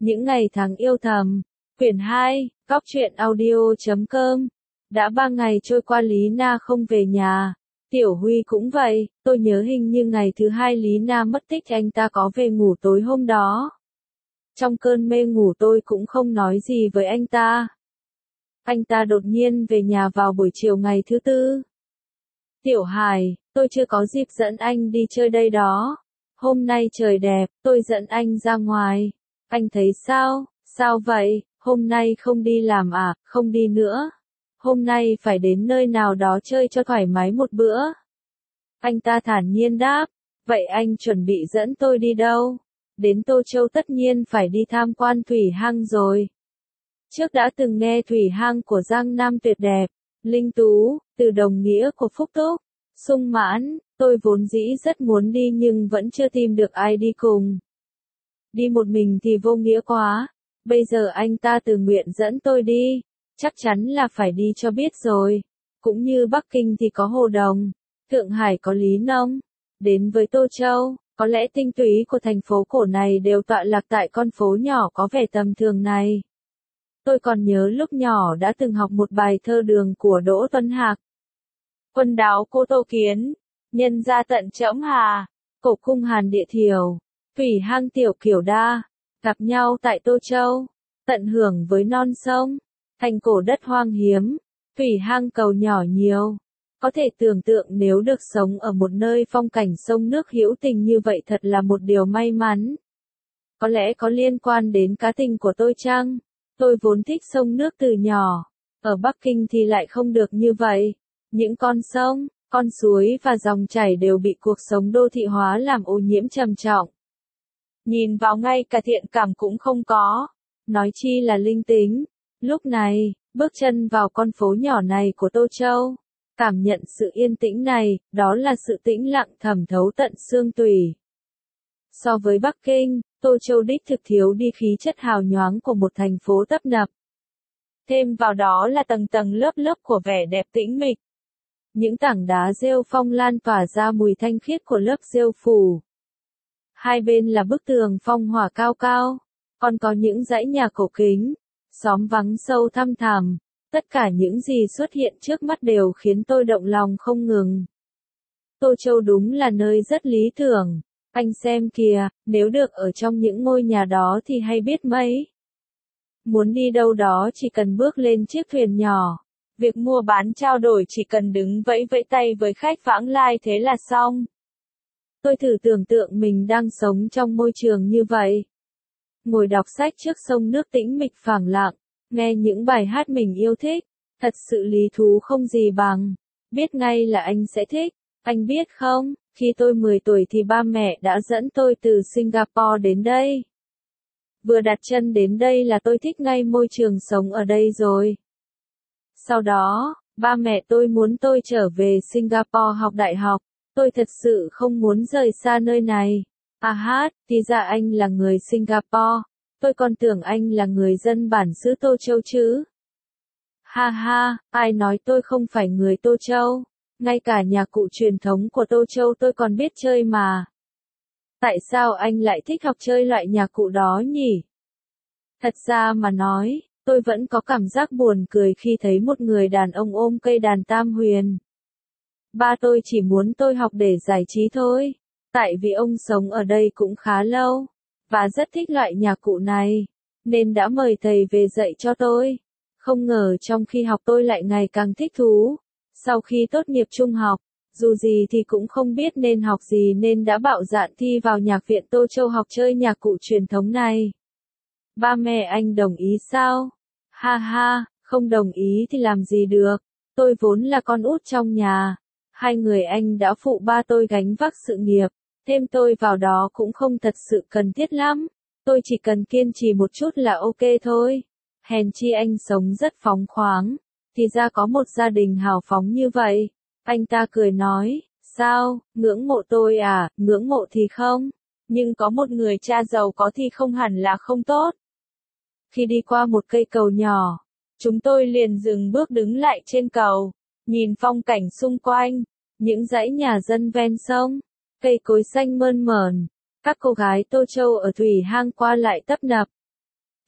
Những ngày tháng yêu thầm. Quyển 2, Góc truyện audio.com. Đã 3 ngày trôi qua Lý Na không về nhà. Tiểu Huy cũng vậy, tôi nhớ hình như ngày thứ 2 Lý Na mất tích anh ta có về ngủ tối hôm đó. Trong cơn mê ngủ tôi cũng không nói gì với anh ta. Anh ta đột nhiên về nhà vào buổi chiều ngày thứ 4. Tiểu Hải, tôi chưa có dịp dẫn anh đi chơi đây đó. Hôm nay trời đẹp, tôi dẫn anh ra ngoài. Anh thấy sao? Sao vậy? Hôm nay không đi làm à? Không đi nữa. Hôm nay phải đến nơi nào đó chơi cho thoải mái một bữa. Anh ta thản nhiên đáp. Vậy anh chuẩn bị dẫn tôi đi đâu? Đến Tô Châu tất nhiên phải đi tham quan thủy hang rồi. Trước đã từng nghe thủy hang của Giang Nam tuyệt đẹp, linh tú, từ đồng nghĩa của Phúc Túc, sung mãn, tôi vốn dĩ rất muốn đi nhưng vẫn chưa tìm được ai đi cùng. Đi một mình thì vô nghĩa quá, bây giờ anh ta tự nguyện dẫn tôi đi, chắc chắn là phải đi cho biết rồi. Cũng như Bắc Kinh thì có Hồ Đồng, Thượng Hải có Lý Nông, đến với Tô Châu, có lẽ tinh túy của thành phố cổ này đều tọa lạc tại con phố nhỏ có vẻ tầm thường này. Tôi còn nhớ lúc nhỏ đã từng học một bài thơ Đường của Đỗ Tuấn Hạc. Quân đáo Cô Tô Kiến, nhân ra tận Trẫm Hà, cổ cung Hàn Địa Thiều, thủy hang tiểu kiểu đa, gặp nhau tại Tô Châu, tận hưởng với non sông, thành cổ đất hoang hiếm, thủy hang cầu nhỏ nhiều. Có thể tưởng tượng nếu được sống ở một nơi phong cảnh sông nước hữu tình như vậy thật là một điều may mắn. Có lẽ có liên quan đến cá tình của tôi chăng? Tôi vốn thích sông nước từ nhỏ, ở Bắc Kinh thì lại không được như vậy. Những con sông, con suối và dòng chảy đều bị cuộc sống đô thị hóa làm ô nhiễm trầm trọng. Nhìn vào ngay cả thiện cảm cũng không có, nói chi là linh tính. Lúc này, bước chân vào con phố nhỏ này của Tô Châu, cảm nhận sự yên tĩnh này, đó là sự tĩnh lặng thẩm thấu tận xương tủy. So với Bắc Kinh, Tô Châu đích thực thiếu đi khí chất hào nhoáng của một thành phố tấp nập. Thêm vào đó là tầng tầng lớp lớp của vẻ đẹp tĩnh mịch. Những tảng đá rêu phong lan tỏa ra mùi thanh khiết của lớp rêu phủ. Hai bên là bức tường phong hỏa cao cao, còn có những dãy nhà cổ kính, xóm vắng sâu thăm thẳm. Tất cả những gì xuất hiện trước mắt đều khiến tôi động lòng không ngừng. Tô Châu đúng là nơi rất lý tưởng. Anh xem kìa, nếu được ở trong những ngôi nhà đó thì hay biết mấy. Muốn đi đâu đó chỉ cần bước lên chiếc thuyền nhỏ. Việc mua bán trao đổi chỉ cần đứng vẫy vẫy tay với khách vãng lai thế là xong. Tôi thử tưởng tượng mình đang sống trong môi trường như vậy. Ngồi đọc sách trước sông nước tĩnh mịch phẳng lặng, nghe những bài hát mình yêu thích, thật sự lý thú không gì bằng. Biết ngay là anh sẽ thích. Anh biết không, khi tôi 10 tuổi thì ba mẹ đã dẫn tôi từ Singapore đến đây. Vừa đặt chân đến đây là tôi thích ngay môi trường sống ở đây rồi. Sau đó, ba mẹ tôi muốn tôi trở về Singapore học đại học. Tôi thật sự không muốn rời xa nơi này. À hát, thì ra anh là người Singapore. Tôi còn tưởng anh là người dân bản xứ Tô Châu chứ. Ha ha, ai nói tôi không phải người Tô Châu. Ngay cả nhạc cụ truyền thống của Tô Châu tôi còn biết chơi mà. Tại sao anh lại thích học chơi loại nhạc cụ đó nhỉ? Thật ra mà nói, tôi vẫn có cảm giác buồn cười khi thấy một người đàn ông ôm cây đàn tam huyền. Ba tôi chỉ muốn tôi học để giải trí thôi. Tại vì ông sống ở đây cũng khá lâu, và rất thích loại nhạc cụ này, nên đã mời thầy về dạy cho tôi. Không ngờ trong khi học tôi lại ngày càng thích thú. Sau khi tốt nghiệp trung học, dù gì thì cũng không biết nên học gì nên đã bạo dạn thi vào nhạc viện Tô Châu học chơi nhạc cụ truyền thống này. Ba mẹ anh đồng ý sao? Ha ha, không đồng ý thì làm gì được. Tôi vốn là con út trong nhà. Hai người anh đã phụ ba tôi gánh vác sự nghiệp. Thêm tôi vào đó cũng không thật sự cần thiết lắm. Tôi chỉ cần kiên trì một chút là ok thôi. Hèn chi anh sống rất phóng khoáng. Thì ra có một gia đình hào phóng như vậy. Anh ta cười nói, sao, ngưỡng mộ tôi à, ngưỡng mộ thì không. Nhưng có một người cha giàu có thì không hẳn là không tốt. Khi đi qua một cây cầu nhỏ, chúng tôi liền dừng bước đứng lại trên cầu, nhìn phong cảnh xung quanh, những dãy nhà dân ven sông, cây cối xanh mơn mởn, các cô gái Tô Châu ở thủy hang qua lại tấp nập.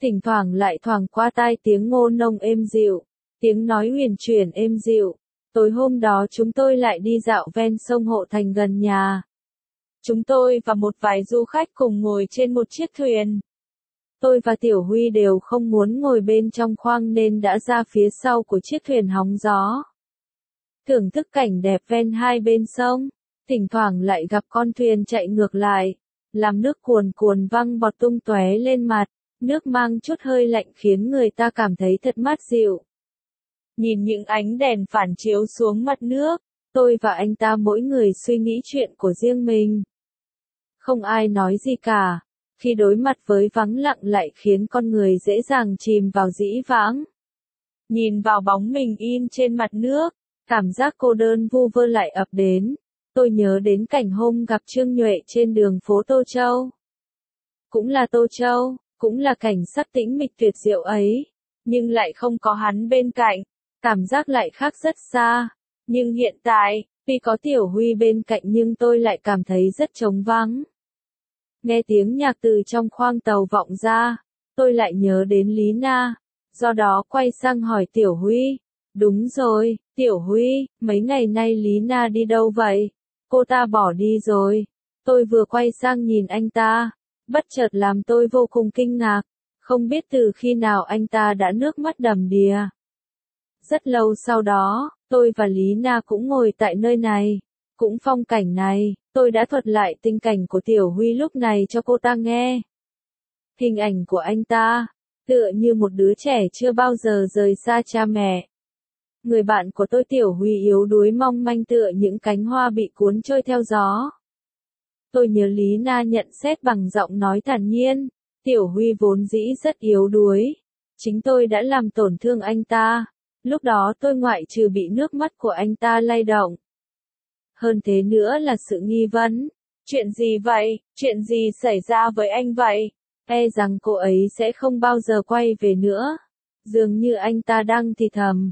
thỉnh thoảng lại thoảng qua tai tiếng ngô nông êm dịu, tiếng nói huyền chuyển êm dịu. Tối hôm đó chúng tôi lại đi dạo ven sông Hộ Thành gần nhà. Chúng tôi và một vài du khách cùng ngồi trên một chiếc thuyền. Tôi và Tiểu Huy đều không muốn ngồi bên trong khoang nên đã ra phía sau của chiếc thuyền hóng gió. Thưởng thức cảnh đẹp ven hai bên sông, thỉnh thoảng lại gặp con thuyền chạy ngược lại, làm nước cuồn cuồn văng bọt tung tóe lên mặt, nước mang chút hơi lạnh khiến người ta cảm thấy thật mát dịu. Nhìn những ánh đèn phản chiếu xuống mặt nước, tôi và anh ta mỗi người suy nghĩ chuyện của riêng mình. Không ai nói gì cả, khi đối mặt với vắng lặng lại khiến con người dễ dàng chìm vào dĩ vãng. Nhìn vào bóng mình in trên mặt nước, cảm giác cô đơn vu vơ lại ập đến. Tôi nhớ đến cảnh hôm gặp Trương Nhuệ trên đường phố Tô Châu. Cũng là Tô Châu, cũng là cảnh sắc tĩnh mịch tuyệt diệu ấy, nhưng lại không có hắn bên cạnh, cảm giác lại khác rất xa. Nhưng hiện tại, tuy có Tiểu Huy bên cạnh nhưng tôi lại cảm thấy rất trống vắng. Nghe tiếng nhạc từ trong khoang tàu vọng ra, tôi lại nhớ đến Lý Na, do đó quay sang hỏi Tiểu Huy. Đúng rồi, Tiểu Huy, mấy ngày nay Lý Na đi đâu vậy? Cô ta bỏ đi rồi. Tôi vừa quay sang nhìn anh ta, bất chợt làm tôi vô cùng kinh ngạc, không biết từ khi nào anh ta đã nước mắt đầm đìa. Rất lâu sau đó, tôi và Lý Na cũng ngồi tại nơi này, cũng phong cảnh này, tôi đã thuật lại tình cảnh của Tiểu Huy lúc này cho cô ta nghe. Hình ảnh của anh ta, tựa như một đứa trẻ chưa bao giờ rời xa cha mẹ. Người bạn của tôi Tiểu Huy yếu đuối mong manh tựa những cánh hoa bị cuốn trôi theo gió. Tôi nhớ Lý Na nhận xét bằng giọng nói thản nhiên, Tiểu Huy vốn dĩ rất yếu đuối. Chính tôi đã làm tổn thương anh ta. Lúc đó tôi ngoại trừ bị nước mắt của anh ta lay động. Hơn thế nữa là sự nghi vấn. Chuyện gì vậy? Chuyện gì xảy ra với anh vậy? E rằng cô ấy sẽ không bao giờ quay về nữa. Dường như anh ta đang thì thầm.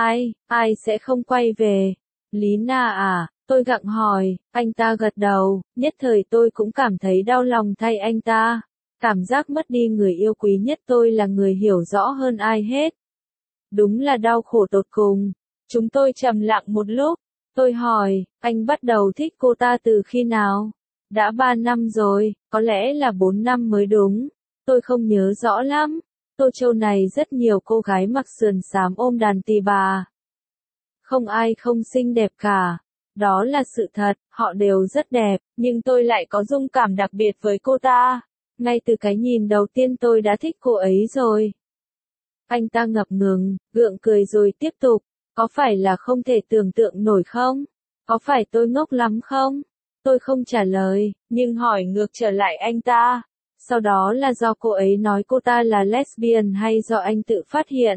Ai sẽ không quay về? Lý Na à? Tôi gặng hỏi, anh ta gật đầu, nhất thời tôi cũng cảm thấy đau lòng thay anh ta. Cảm giác mất đi người yêu quý nhất tôi là người hiểu rõ hơn ai hết. Đúng là đau khổ tột cùng. Chúng tôi trầm lặng một lúc. Tôi hỏi, anh bắt đầu thích cô ta từ khi nào? Đã 3 năm rồi, có lẽ là 4 năm mới đúng. Tôi không nhớ rõ lắm. Tô Châu này rất nhiều cô gái mặc sườn xám ôm đàn tỳ bà. Không ai không xinh đẹp cả. Đó là sự thật, họ đều rất đẹp, nhưng tôi lại có dung cảm đặc biệt với cô ta. Ngay từ cái nhìn đầu tiên tôi đã thích cô ấy rồi. Anh ta ngập ngừng, gượng cười rồi tiếp tục. Có phải là không thể tưởng tượng nổi không? Có phải tôi ngốc lắm không? Tôi không trả lời, nhưng hỏi ngược trở lại anh ta. Sau đó là do cô ấy nói cô ta là lesbian hay do anh tự phát hiện?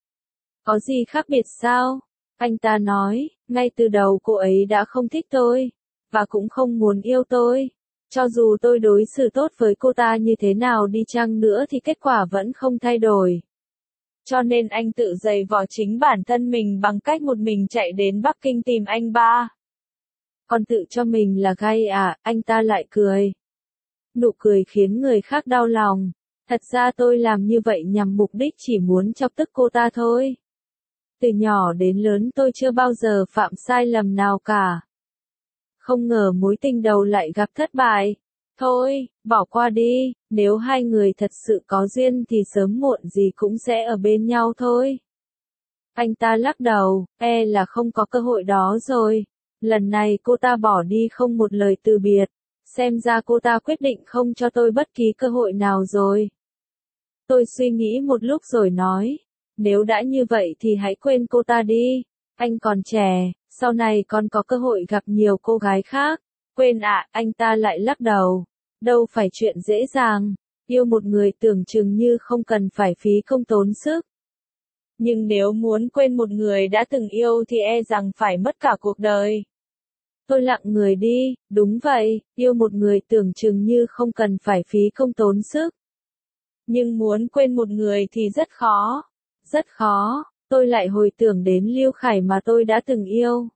Có gì khác biệt sao? Anh ta nói, ngay từ đầu cô ấy đã không thích tôi, và cũng không muốn yêu tôi. Cho dù tôi đối xử tốt với cô ta như thế nào đi chăng nữa thì kết quả vẫn không thay đổi. Cho nên anh tự giày vò chính bản thân mình bằng cách một mình chạy đến Bắc Kinh tìm anh ba. Còn tự cho mình là gay à, anh ta lại cười. Nụ cười khiến người khác đau lòng. Thật ra tôi làm như vậy nhằm mục đích chỉ muốn chọc tức cô ta thôi. Từ nhỏ đến lớn tôi chưa bao giờ phạm sai lầm nào cả. Không ngờ mối tình đầu lại gặp thất bại. Thôi, bỏ qua đi, nếu hai người thật sự có duyên thì sớm muộn gì cũng sẽ ở bên nhau thôi. Anh ta lắc đầu, e là không có cơ hội đó rồi. Lần này cô ta bỏ đi không một lời từ biệt. Xem ra cô ta quyết định không cho tôi bất kỳ cơ hội nào rồi. Tôi suy nghĩ một lúc rồi nói, nếu đã như vậy thì hãy quên cô ta đi. Anh còn trẻ, sau này còn có cơ hội gặp nhiều cô gái khác. Quên ạ, anh ta lại lắc đầu. Đâu phải chuyện dễ dàng. Yêu một người tưởng chừng như không cần phải phí công tốn sức. Nhưng nếu muốn quên một người đã từng yêu thì e rằng phải mất cả cuộc đời. Tôi lặng người đi, đúng vậy, yêu một người tưởng chừng như không cần phải phí công tốn sức. Nhưng muốn quên một người thì rất khó. Rất khó, tôi lại hồi tưởng đến Lưu Khải mà tôi đã từng yêu.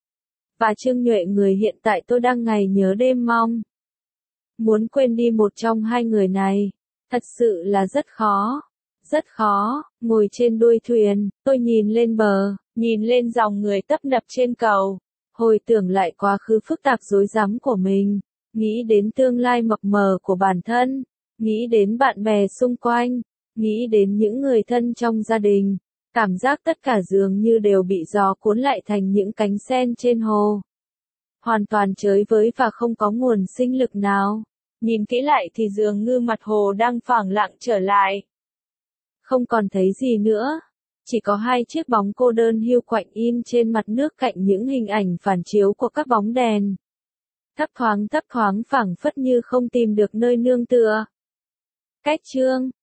Và Trương Nhuệ người hiện tại tôi đang ngày nhớ đêm mong. Muốn quên đi một trong hai người này, thật sự là rất khó. Rất khó, ngồi trên đuôi thuyền, tôi nhìn lên bờ, nhìn lên dòng người tấp nập trên cầu, hồi tưởng lại quá khứ phức tạp rối rắm của mình, nghĩ đến tương lai mập mờ của bản thân, nghĩ đến bạn bè xung quanh, nghĩ đến những người thân trong gia đình, cảm giác tất cả dường như đều bị gió cuốn lại thành những cánh sen trên hồ. Hoàn toàn chới với và không có nguồn sinh lực nào. Nhìn kỹ lại thì dường như mặt hồ đang phẳng lặng trở lại. Không còn thấy gì nữa. Chỉ có hai chiếc bóng cô đơn hiu quạnh in trên mặt nước cạnh những hình ảnh phản chiếu của các bóng đèn. Thấp thoáng phảng phất như không tìm được nơi nương tựa. Cách chương